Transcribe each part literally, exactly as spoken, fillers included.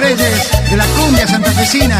reyes de la cumbia santafesina.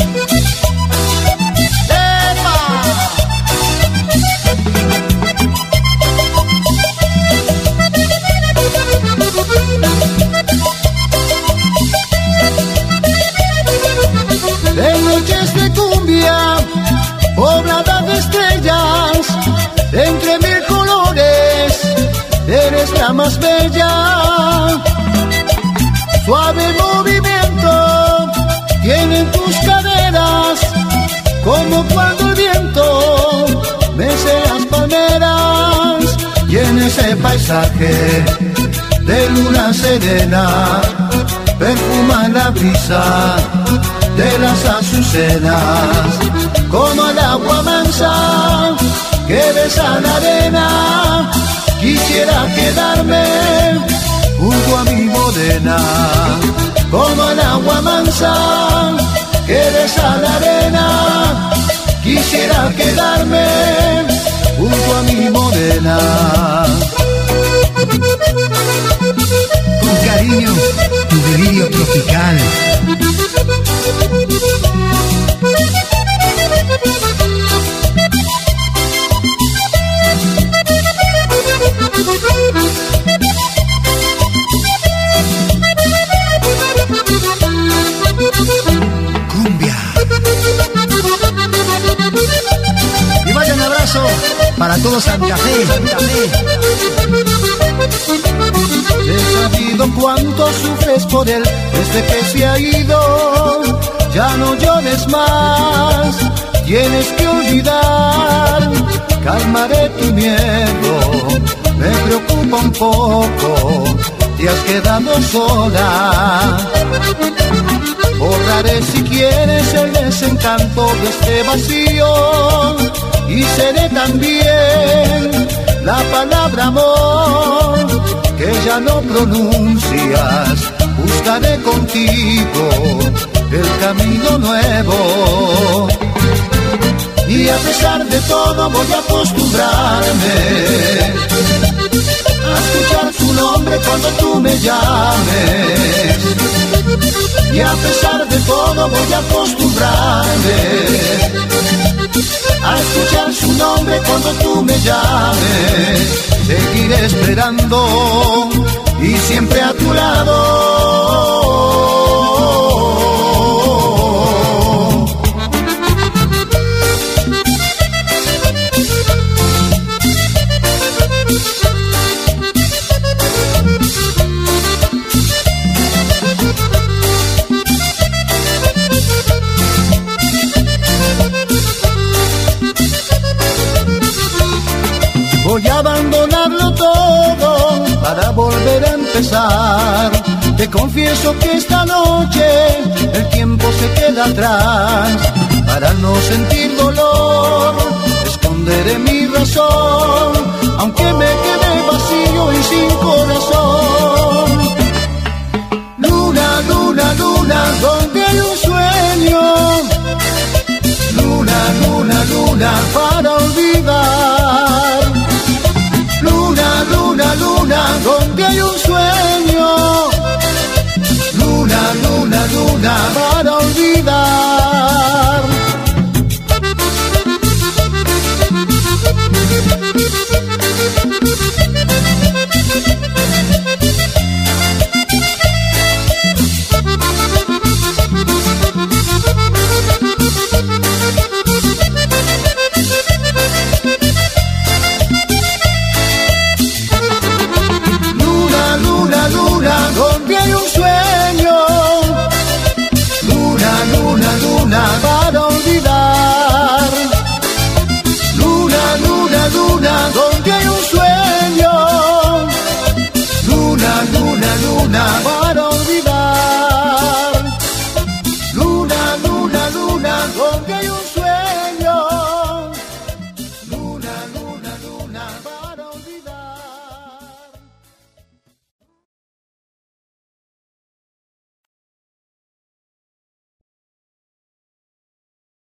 En noches de cumbia, poblada de estrellas, entre mil colores, eres la más bella. Suave movimiento tienen tus caderas, como cuando el viento mece las palmeras. Y en ese paisaje de luna serena, perfuma la brisa de las azucenas, como el agua mansa que besa la arena. Quisiera quedarme junto a mi morena, como el agua mansa que besa la arena. Quisiera quedarme junto a mi morena. Con cariño, tu delirio tropical. Cumbia. Y vaya un abrazo para todo Santa Fe, Santa Fe. He sabido cuánto sufres por él desde que se ha ido. Ya no llores más, tienes que olvidar. Calmaré tu miedo, me preocupa un poco, te has quedado sola. Borraré si quieres el desencanto de este vacío, y seré también la palabra amor que ya no pronuncias. Buscaré contigo el camino nuevo, y a pesar de todo voy a acostumbrarme a escuchar tu nombre cuando tú me llames. Y a pesar de todo voy a acostumbrarme a escuchar su nombre cuando tú me llames. Seguiré esperando y siempre a tu lado. Voy a abandonarlo todo para volver a empezar. Te confieso que esta noche el tiempo se queda atrás. Para no sentir dolor, esconderé mi razón, aunque me quede vacío y sin corazón. Luna, luna, luna, donde hay un sueño. Luna, luna, luna, para olvidar. Luna, luna, donde hay un